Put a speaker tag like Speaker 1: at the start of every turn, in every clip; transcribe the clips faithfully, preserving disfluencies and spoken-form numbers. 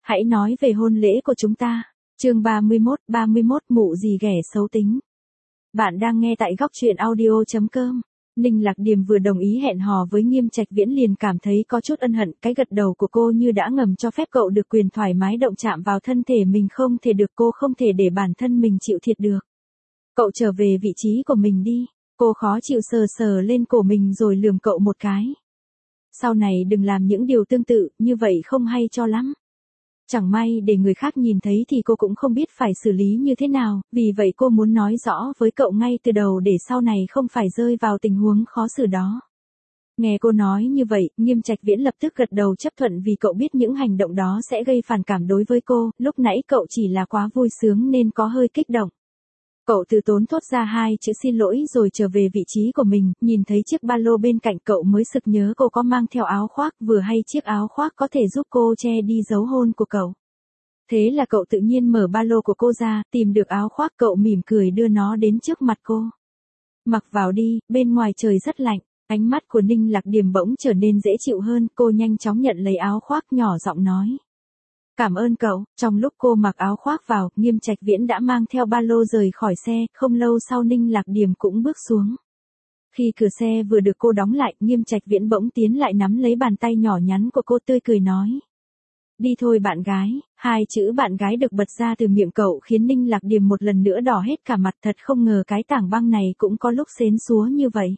Speaker 1: Hãy nói về hôn lễ của chúng ta. Chương ba mươi mốt, ba mươi mốt mụ gì ghẻ xấu tính. Bạn đang nghe tại góc truyện audio chấm com. Ninh Lạc Điềm vừa đồng ý hẹn hò với Nghiêm Trạch Viễn liền cảm thấy có chút ân hận, cái gật đầu của cô như đã ngầm cho phép cậu được quyền thoải mái động chạm vào thân thể mình, không thể được, cô không thể để bản thân mình chịu thiệt được. Cậu trở về vị trí của mình đi. Cô khó chịu sờ sờ lên cổ mình rồi lườm cậu một cái. Sau này đừng làm những điều tương tự, như vậy không hay cho lắm. Chẳng may để người khác nhìn thấy thì cô cũng không biết phải xử lý như thế nào, vì vậy cô muốn nói rõ với cậu ngay từ đầu để sau này không phải rơi vào tình huống khó xử đó. Nghe cô nói như vậy, Nghiêm Trạch Viễn lập tức gật đầu chấp thuận vì cậu biết những hành động đó sẽ gây phản cảm đối với cô, lúc nãy cậu chỉ là quá vui sướng nên có hơi kích động. Cậu từ tốn thốt ra hai chữ xin lỗi rồi trở về vị trí của mình, nhìn thấy chiếc ba lô bên cạnh cậu mới sực nhớ cô có mang theo áo khoác, vừa hay chiếc áo khoác có thể giúp cô che đi dấu hôn của cậu. Thế là cậu tự nhiên mở ba lô của cô ra, tìm được áo khoác, cậu mỉm cười đưa nó đến trước mặt cô. Mặc vào đi, bên ngoài trời rất lạnh. Ánh mắt của Ninh Lạc Điềm bỗng trở nên dễ chịu hơn, cô nhanh chóng nhận lấy áo khoác, nhỏ giọng nói. Cảm ơn cậu. Trong lúc cô mặc áo khoác vào, Nghiêm Trạch Viễn đã mang theo ba lô rời khỏi xe, không lâu sau Ninh Lạc Điềm cũng bước xuống. Khi cửa xe vừa được cô đóng lại, Nghiêm Trạch Viễn bỗng tiến lại nắm lấy bàn tay nhỏ nhắn của cô, tươi cười nói. Đi thôi bạn gái. Hai chữ bạn gái được bật ra từ miệng cậu khiến Ninh Lạc Điềm một lần nữa đỏ hết cả mặt, thật không ngờ cái tảng băng này cũng có lúc xến xúa như vậy.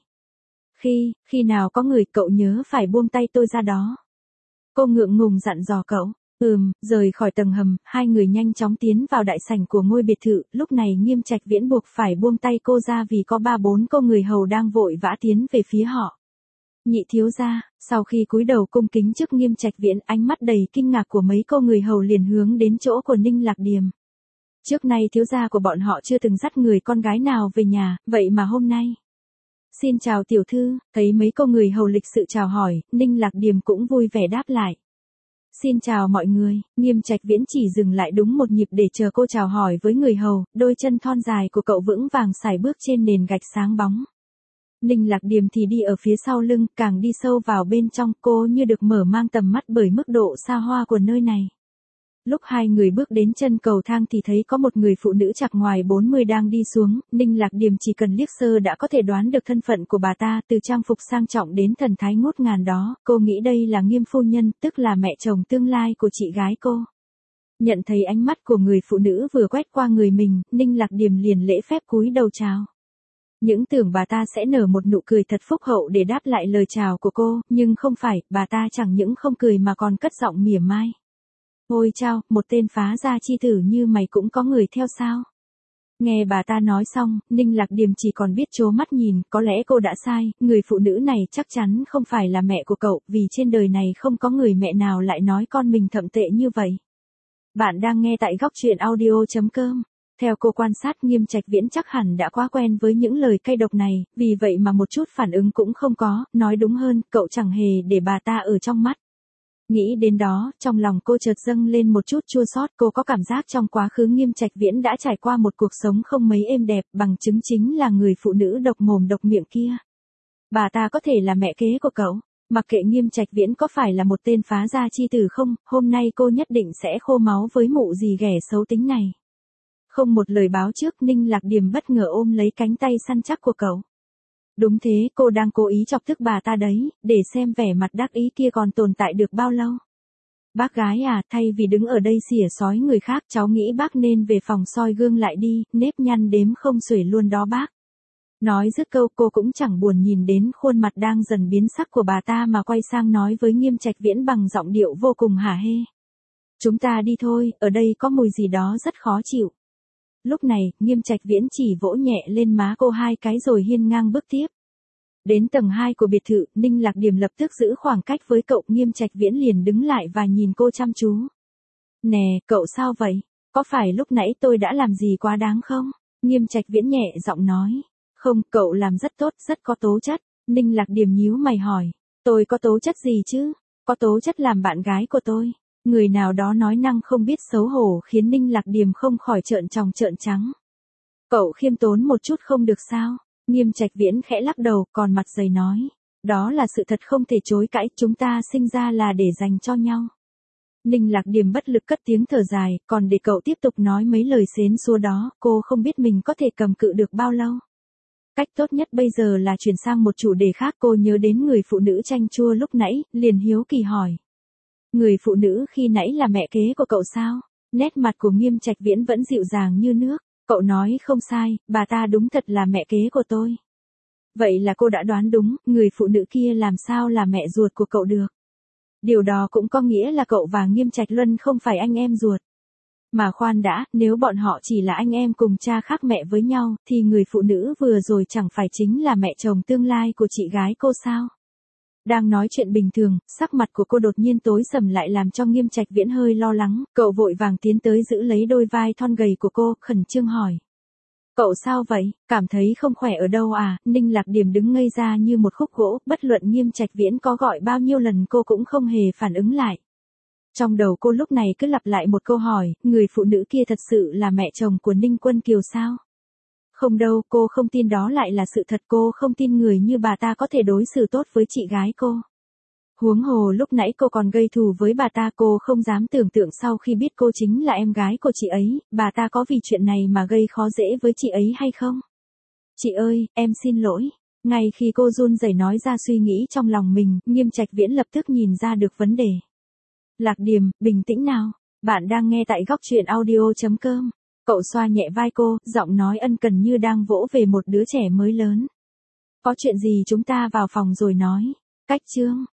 Speaker 1: Khi, khi nào có người, cậu nhớ phải buông tay tôi ra đó. Cô ngượng ngùng dặn dò cậu. Ừm, rời khỏi tầng hầm, hai người nhanh chóng tiến vào đại sảnh của ngôi biệt thự, lúc này Nghiêm Trạch Viễn buộc phải buông tay cô ra vì có ba bốn cô người hầu đang vội vã tiến về phía họ. Nhị thiếu gia, sau khi cúi đầu cung kính trước Nghiêm Trạch Viễn, ánh mắt đầy kinh ngạc của mấy cô người hầu liền hướng đến chỗ của Ninh Lạc Điềm. Trước nay thiếu gia của bọn họ chưa từng dắt người con gái nào về nhà, vậy mà hôm nay. Xin chào tiểu thư, thấy mấy cô người hầu lịch sự chào hỏi, Ninh Lạc Điềm cũng vui vẻ đáp lại. Xin chào mọi người. Nghiêm Trạch Viễn chỉ dừng lại đúng một nhịp để chờ cô chào hỏi với người hầu, đôi chân thon dài của cậu vững vàng sải bước trên nền gạch sáng bóng. Ninh Lạc Điềm thì đi ở phía sau lưng, càng đi sâu vào bên trong, cô như được mở mang tầm mắt bởi mức độ xa hoa của nơi này. Lúc hai người bước đến chân cầu thang thì thấy có một người phụ nữ chạc ngoài bốn mươi đang đi xuống, Ninh Lạc Điềm chỉ cần liếc sơ đã có thể đoán được thân phận của bà ta, từ trang phục sang trọng đến thần thái ngút ngàn đó, cô nghĩ đây là Nghiêm phu nhân, tức là mẹ chồng tương lai của chị gái cô. Nhận thấy ánh mắt của người phụ nữ vừa quét qua người mình, Ninh Lạc Điềm liền lễ phép cúi đầu chào. Những tưởng bà ta sẽ nở một nụ cười thật phúc hậu để đáp lại lời chào của cô, nhưng không phải, bà ta chẳng những không cười mà còn cất giọng mỉa mai. Ôi chao, một tên phá gia chi tử như mày cũng có người theo sao? Nghe bà ta nói xong, Ninh Lạc Điềm chỉ còn biết trố mắt nhìn, có lẽ cô đã sai, người phụ nữ này chắc chắn không phải là mẹ của cậu, vì trên đời này không có người mẹ nào lại nói con mình thậm tệ như vậy. Bạn đang nghe tại góc truyện audio chấm com. Theo cô quan sát, Nghiêm Trạch Viễn chắc hẳn đã quá quen với những lời cay độc này, vì vậy mà một chút phản ứng cũng không có, nói đúng hơn, cậu chẳng hề để bà ta ở trong mắt. Nghĩ đến đó, trong lòng cô chợt dâng lên một chút chua xót, cô có cảm giác trong quá khứ Nghiêm Trạch Viễn đã trải qua một cuộc sống không mấy êm đẹp, bằng chứng chính là người phụ nữ độc mồm độc miệng kia. Bà ta có thể là mẹ kế của cậu, mặc kệ Nghiêm Trạch Viễn có phải là một tên phá gia chi tử không, hôm nay cô nhất định sẽ khô máu với mụ gì ghẻ xấu tính này. Không một lời báo trước, Ninh Lạc Điềm bất ngờ ôm lấy cánh tay săn chắc của cậu. Đúng thế, cô đang cố ý chọc tức bà ta đấy, để xem vẻ mặt đắc ý kia còn tồn tại được bao lâu. Bác gái à, thay vì đứng ở đây xỉa xói người khác, cháu nghĩ bác nên về phòng soi gương lại đi, nếp nhăn đếm không xuể luôn đó bác. Nói dứt câu, cô cũng chẳng buồn nhìn đến khuôn mặt đang dần biến sắc của bà ta mà quay sang nói với Nghiêm Trạch Viễn bằng giọng điệu vô cùng hả hê. Chúng ta đi thôi, ở đây có mùi gì đó rất khó chịu. Lúc này, Nghiêm Trạch Viễn chỉ vỗ nhẹ lên má cô hai cái rồi hiên ngang bước tiếp. Đến tầng hai của biệt thự, Ninh Lạc Điềm lập tức giữ khoảng cách với cậu, Nghiêm Trạch Viễn liền đứng lại và nhìn cô chăm chú. Nè, cậu sao vậy? Có phải lúc nãy tôi đã làm gì quá đáng không? Nghiêm Trạch Viễn nhẹ giọng nói. Không, cậu làm rất tốt, rất có tố chất. Ninh Lạc Điềm nhíu mày hỏi. Tôi có tố chất gì chứ? Có tố chất làm bạn gái của tôi. Người nào đó nói năng không biết xấu hổ khiến Ninh Lạc Điềm không khỏi trợn tròng trợn trắng. Cậu khiêm tốn một chút không được sao? Nghiêm Trạch Viễn khẽ lắc đầu, còn mặt dày nói. Đó là sự thật không thể chối cãi, chúng ta sinh ra là để dành cho nhau. Ninh Lạc Điềm bất lực cất tiếng thở dài, còn để cậu tiếp tục nói mấy lời xến xúa đó, cô không biết mình có thể cầm cự được bao lâu. Cách tốt nhất bây giờ là chuyển sang một chủ đề khác. Cô nhớ đến người phụ nữ chanh chua lúc nãy, liền hiếu kỳ hỏi. Người phụ nữ khi nãy là mẹ kế của cậu sao? Nét mặt của Nghiêm Trạch Viễn vẫn dịu dàng như nước. Cậu nói không sai, bà ta đúng thật là mẹ kế của tôi. Vậy là cô đã đoán đúng, người phụ nữ kia làm sao là mẹ ruột của cậu được? Điều đó cũng có nghĩa là cậu và Nghiêm Trạch Luân không phải anh em ruột. Mà khoan đã, nếu bọn họ chỉ là anh em cùng cha khác mẹ với nhau, thì người phụ nữ vừa rồi chẳng phải chính là mẹ chồng tương lai của chị gái cô sao? Đang nói chuyện bình thường, sắc mặt của cô đột nhiên tối sầm lại làm cho Nghiêm Trạch Viễn hơi lo lắng, cậu vội vàng tiến tới giữ lấy đôi vai thon gầy của cô, khẩn trương hỏi. Cậu sao vậy, cảm thấy không khỏe ở đâu à? Ninh Lạc Điềm đứng ngây ra như một khúc gỗ, bất luận Nghiêm Trạch Viễn có gọi bao nhiêu lần cô cũng không hề phản ứng lại. Trong đầu cô lúc này cứ lặp lại một câu hỏi, người phụ nữ kia thật sự là mẹ chồng của Ninh Quân Kiều sao? Không đâu, cô không tin đó lại là sự thật, cô không tin người như bà ta có thể đối xử tốt với chị gái cô. Huống hồ lúc nãy cô còn gây thù với bà ta, cô không dám tưởng tượng sau khi biết cô chính là em gái của chị ấy, bà ta có vì chuyện này mà gây khó dễ với chị ấy hay không? Chị ơi, em xin lỗi. Ngay khi cô run rẩy nói ra suy nghĩ trong lòng mình, Nghiêm Trạch Viễn lập tức nhìn ra được vấn đề. Lạc Điềm, bình tĩnh nào. Bạn đang nghe tại góc truyện audio chấm com. Cậu xoa nhẹ vai cô, giọng nói ân cần như đang vỗ về một đứa trẻ mới lớn. Có chuyện gì chúng ta vào phòng rồi nói. Cách chương.